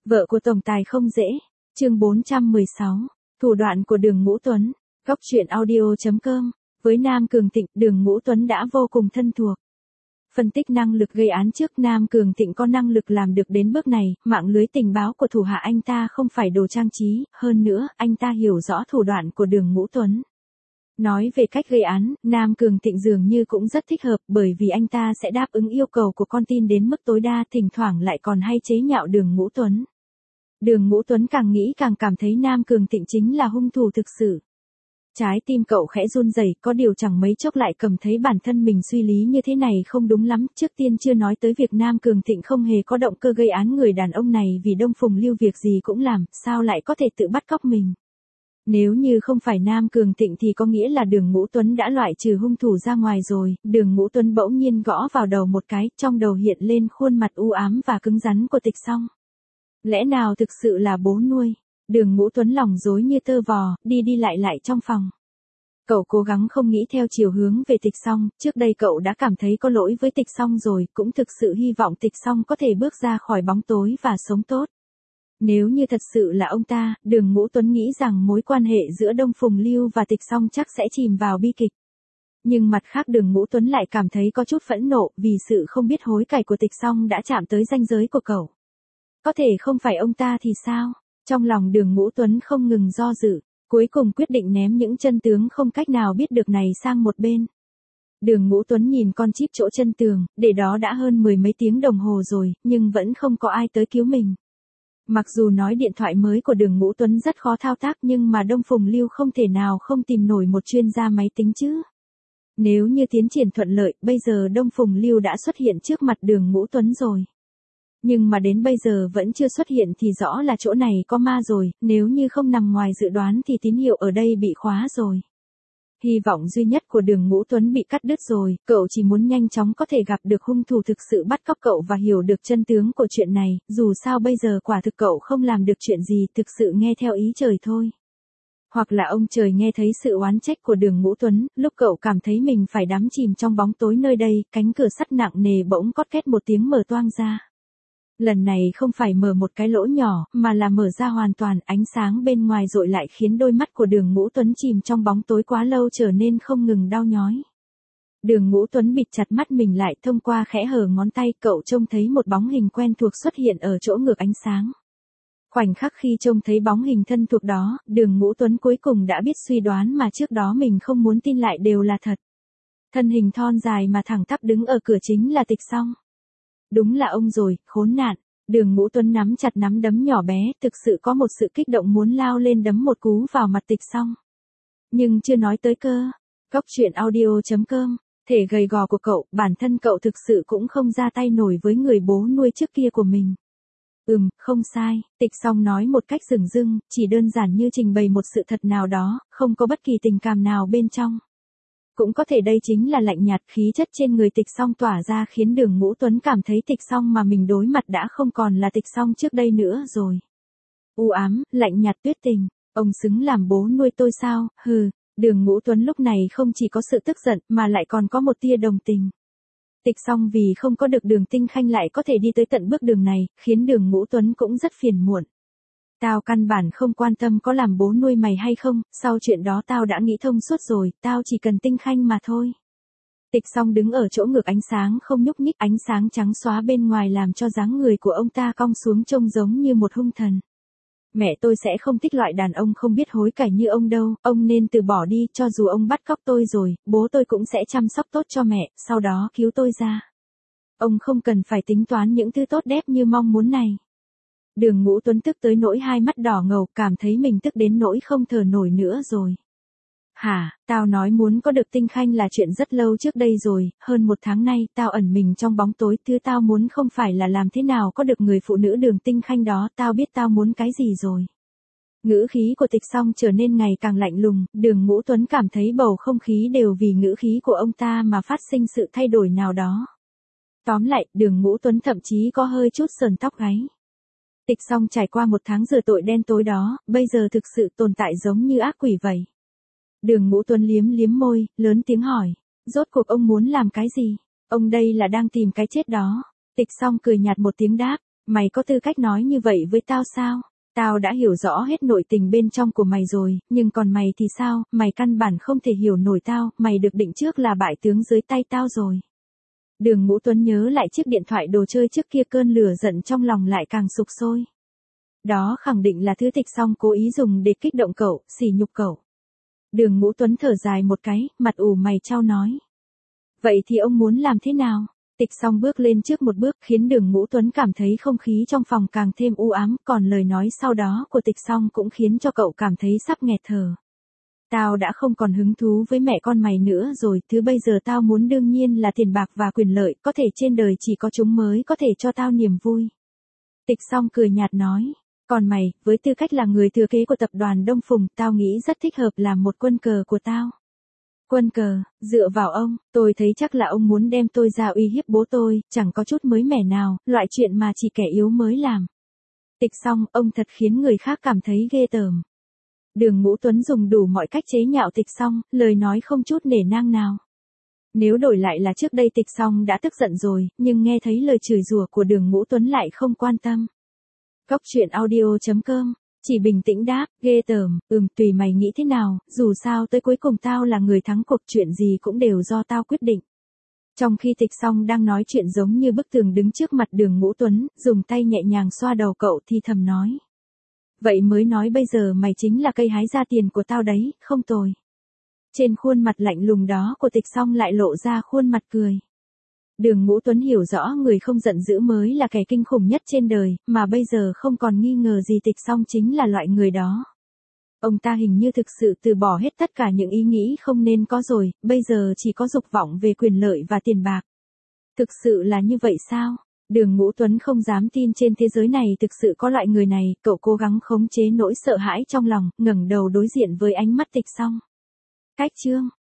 Vợ của tổng tài không dễ. Chương 416. Thủ đoạn của Đường Ngũ Tuấn. Góc truyện audio.com. Với Nam Cường Thịnh, Đường Ngũ Tuấn đã vô cùng thân thuộc. Phân tích năng lực gây án trước, Nam Cường Thịnh có năng lực làm được đến bước này, mạng lưới tình báo của thủ hạ anh ta không phải đồ trang trí, hơn nữa, anh ta hiểu rõ thủ đoạn của Đường Ngũ Tuấn. Nói về cách gây án, Nam Cường Thịnh dường như cũng rất thích hợp, bởi vì anh ta sẽ đáp ứng yêu cầu của con tin đến mức tối đa, thỉnh thoảng lại còn hay chế nhạo Đường Ngũ Tuấn. Đường Ngũ Tuấn càng nghĩ càng cảm thấy Nam Cường Thịnh chính là hung thủ thực sự. Trái tim cậu khẽ run rẩy, có điều chẳng mấy chốc lại cầm thấy bản thân mình suy lý như thế này không đúng lắm. Trước tiên chưa nói tới việc Nam Cường Thịnh không hề có động cơ gây án người đàn ông này, vì Đông Phùng Lưu việc gì cũng làm, sao lại có thể tự bắt cóc mình. Nếu như không phải Nam Cường Thịnh thì có nghĩa là Đường Ngũ Tuấn đã loại trừ hung thủ ra ngoài rồi. Đường Ngũ Tuấn bỗng nhiên gõ vào đầu một cái, trong đầu hiện lên khuôn mặt u ám và cứng rắn của Tịch Song. Lẽ nào thực sự là bố nuôi? Đường Ngũ Tuấn lòng rối như tơ vò, đi lại trong phòng. Cậu cố gắng không nghĩ theo chiều hướng về Tịch Song, trước đây cậu đã cảm thấy có lỗi với Tịch Song rồi, cũng thực sự hy vọng Tịch Song có thể bước ra khỏi bóng tối và sống tốt. Nếu như thật sự là ông ta, Đường Ngũ Tuấn nghĩ rằng mối quan hệ giữa Đông Phùng Lưu và Tịch Song chắc sẽ chìm vào bi kịch. Nhưng mặt khác Đường Ngũ Tuấn lại cảm thấy có chút phẫn nộ, vì sự không biết hối cải của Tịch Song đã chạm tới ranh giới của cậu. Có thể không phải ông ta thì sao? Trong lòng Đường Ngũ Tuấn không ngừng do dự, cuối cùng quyết định ném những chân tướng không cách nào biết được này sang một bên. Đường Ngũ Tuấn nhìn con chip chỗ chân tường, để đó đã hơn 10 mấy tiếng đồng hồ rồi, nhưng vẫn không có ai tới cứu mình. Mặc dù nói điện thoại mới của Đường Ngũ Tuấn rất khó thao tác, nhưng mà Đông Phùng Lưu không thể nào không tìm nổi một chuyên gia máy tính chứ. Nếu như tiến triển thuận lợi, bây giờ Đông Phùng Lưu đã xuất hiện trước mặt Đường Ngũ Tuấn rồi. Nhưng mà đến bây giờ vẫn chưa xuất hiện thì rõ là chỗ này có ma rồi, nếu như không nằm ngoài dự đoán thì tín hiệu ở đây bị khóa rồi. Hy vọng duy nhất của Đường Ngũ Tuấn bị cắt đứt rồi, cậu chỉ muốn nhanh chóng có thể gặp được hung thủ thực sự bắt cóc cậu và hiểu được chân tướng của chuyện này, dù sao bây giờ quả thực cậu không làm được chuyện gì, thực sự nghe theo ý trời thôi. Hoặc là ông trời nghe thấy sự oán trách của Đường Ngũ Tuấn, lúc cậu cảm thấy mình phải đắm chìm trong bóng tối nơi đây, cánh cửa sắt nặng nề bỗng cót két một tiếng mở toang ra. Lần này không phải mở một cái lỗ nhỏ, mà là mở ra hoàn toàn, ánh sáng bên ngoài dội lại khiến đôi mắt của Đường Ngũ Tuấn chìm trong bóng tối quá lâu trở nên không ngừng đau nhói. Đường Ngũ Tuấn bịt chặt mắt mình lại, thông qua khẽ hở ngón tay cậu trông thấy một bóng hình quen thuộc xuất hiện ở chỗ ngược ánh sáng. Khoảnh khắc khi trông thấy bóng hình thân thuộc đó, Đường Ngũ Tuấn cuối cùng đã biết suy đoán mà trước đó mình không muốn tin lại đều là thật. Thân hình thon dài mà thẳng tắp đứng ở cửa chính là Tịch Song. Đúng là ông rồi, khốn nạn. Đường Ngũ Tuấn nắm chặt nắm đấm nhỏ bé, thực sự có một sự kích động muốn lao lên đấm một cú vào mặt Tịch Song. Nhưng chưa nói tới cơ. Góc truyện audio.com. Thể gầy gò của cậu, bản thân cậu thực sự cũng không ra tay nổi với người bố nuôi trước kia của mình. Không sai, Tịch Song nói một cách dửng dưng, chỉ đơn giản như trình bày một sự thật nào đó, không có bất kỳ tình cảm nào bên trong. Cũng có thể đây chính là lạnh nhạt, khí chất trên người Tịch Song tỏa ra khiến Đường Ngũ Tuấn cảm thấy Tịch Song mà mình đối mặt đã không còn là Tịch Song trước đây nữa rồi. U ám, lạnh nhạt tuyệt tình, ông xứng làm bố nuôi tôi sao, hừ. Đường Ngũ Tuấn lúc này không chỉ có sự tức giận mà lại còn có một tia đồng tình. Tịch Song vì không có được Đường Tinh Khanh lại có thể đi tới tận bước đường này, khiến Đường Ngũ Tuấn cũng rất phiền muộn. Tao căn bản không quan tâm có làm bố nuôi mày hay không, sau chuyện đó tao đã nghĩ thông suốt rồi, tao chỉ cần Tinh Khanh mà thôi. Tịch Song đứng ở chỗ ngược ánh sáng không nhúc nhích, ánh sáng trắng xóa bên ngoài làm cho dáng người của ông ta cong xuống trông giống như một hung thần. Mẹ tôi sẽ không thích loại đàn ông không biết hối cải như ông đâu, ông nên từ bỏ đi, cho dù ông bắt cóc tôi rồi, bố tôi cũng sẽ chăm sóc tốt cho mẹ, sau đó cứu tôi ra. Ông không cần phải tính toán những thứ tốt đẹp như mong muốn này. Đường Ngũ Tuấn tức tới nỗi hai mắt đỏ ngầu, cảm thấy mình tức đến nỗi không thở nổi nữa rồi. Hả, tao nói muốn có được Tinh Khanh là chuyện rất lâu trước đây rồi, hơn 1 tháng nay, tao ẩn mình trong bóng tối, thứ tao muốn không phải là làm thế nào có được người phụ nữ Đường Tinh Khanh đó, tao biết tao muốn cái gì rồi. Ngữ khí của Tịch Song trở nên ngày càng lạnh lùng, Đường Ngũ Tuấn cảm thấy bầu không khí đều vì ngữ khí của ông ta mà phát sinh sự thay đổi nào đó. Tóm lại, Đường Ngũ Tuấn thậm chí có hơi chút sờn tóc gáy. Tịch Song trải qua 1 tháng rửa tội đen tối đó, bây giờ thực sự tồn tại giống như ác quỷ vậy. Đường Ngũ Tuấn liếm môi, lớn tiếng hỏi. Rốt cuộc ông muốn làm cái gì? Ông đây là đang tìm cái chết đó. Tịch Song cười nhạt một tiếng đáp. Mày có tư cách nói như vậy với tao sao? Tao đã hiểu rõ hết nội tình bên trong của mày rồi, nhưng còn mày thì sao, mày căn bản không thể hiểu nổi tao, mày được định trước là bại tướng dưới tay tao rồi. Đường Ngũ Tuấn nhớ lại chiếc điện thoại đồ chơi trước kia, cơn lửa giận trong lòng lại càng sục sôi. Đó khẳng định là thứ Tịch Song cố ý dùng để kích động cậu, sỉ nhục cậu. Đường Ngũ Tuấn thở dài một cái, mặt ủ mày chau nói. Vậy thì ông muốn làm thế nào? Tịch Song bước lên trước một bước khiến Đường Ngũ Tuấn cảm thấy không khí trong phòng càng thêm u ám, còn lời nói sau đó của Tịch Song cũng khiến cho cậu cảm thấy sắp nghẹt thở. Tao đã không còn hứng thú với mẹ con mày nữa rồi, thứ bây giờ tao muốn đương nhiên là tiền bạc và quyền lợi, có thể trên đời chỉ có chúng mới có thể cho tao niềm vui. Tịch Song cười nhạt nói, còn mày, với tư cách là người thừa kế của tập đoàn Đông Phùng, tao nghĩ rất thích hợp làm một quân cờ của tao. Quân cờ, dựa vào ông, tôi thấy chắc là ông muốn đem tôi ra uy hiếp bố tôi, chẳng có chút mới mẻ nào, loại chuyện mà chỉ kẻ yếu mới làm. Tịch Song, ông thật khiến người khác cảm thấy ghê tởm. Đường Ngũ Tuấn dùng đủ mọi cách chế nhạo Tịch Song, lời nói không chút nể nang nào. Nếu đổi lại là trước đây Tịch Song đã tức giận rồi, nhưng nghe thấy lời chửi rủa của Đường Ngũ Tuấn lại không quan tâm. Góc truyện audio.com, chỉ bình tĩnh đáp, ghê tởm, tùy mày nghĩ thế nào, dù sao tới cuối cùng tao là người thắng cuộc, chuyện gì cũng đều do tao quyết định. Trong khi Tịch Song đang nói chuyện giống như bức tường đứng trước mặt Đường Ngũ Tuấn, dùng tay nhẹ nhàng xoa đầu cậu thì thầm nói. Vậy mới nói bây giờ mày chính là cây hái ra tiền của tao đấy, không tồi. Trên khuôn mặt lạnh lùng đó của Tịch Song lại lộ ra khuôn mặt cười. Đường Ngũ Tuấn hiểu rõ người không giận dữ mới là kẻ kinh khủng nhất trên đời, mà bây giờ không còn nghi ngờ gì Tịch Song chính là loại người đó. Ông ta hình như thực sự từ bỏ hết tất cả những ý nghĩ không nên có rồi, bây giờ chỉ có dục vọng về quyền lợi và tiền bạc. Thực sự là như vậy sao? Đường Ngũ Tuấn không dám tin trên thế giới này thực sự có loại người này, cậu cố gắng khống chế nỗi sợ hãi trong lòng, ngẩng đầu đối diện với ánh mắt Tịch Song. Cách chương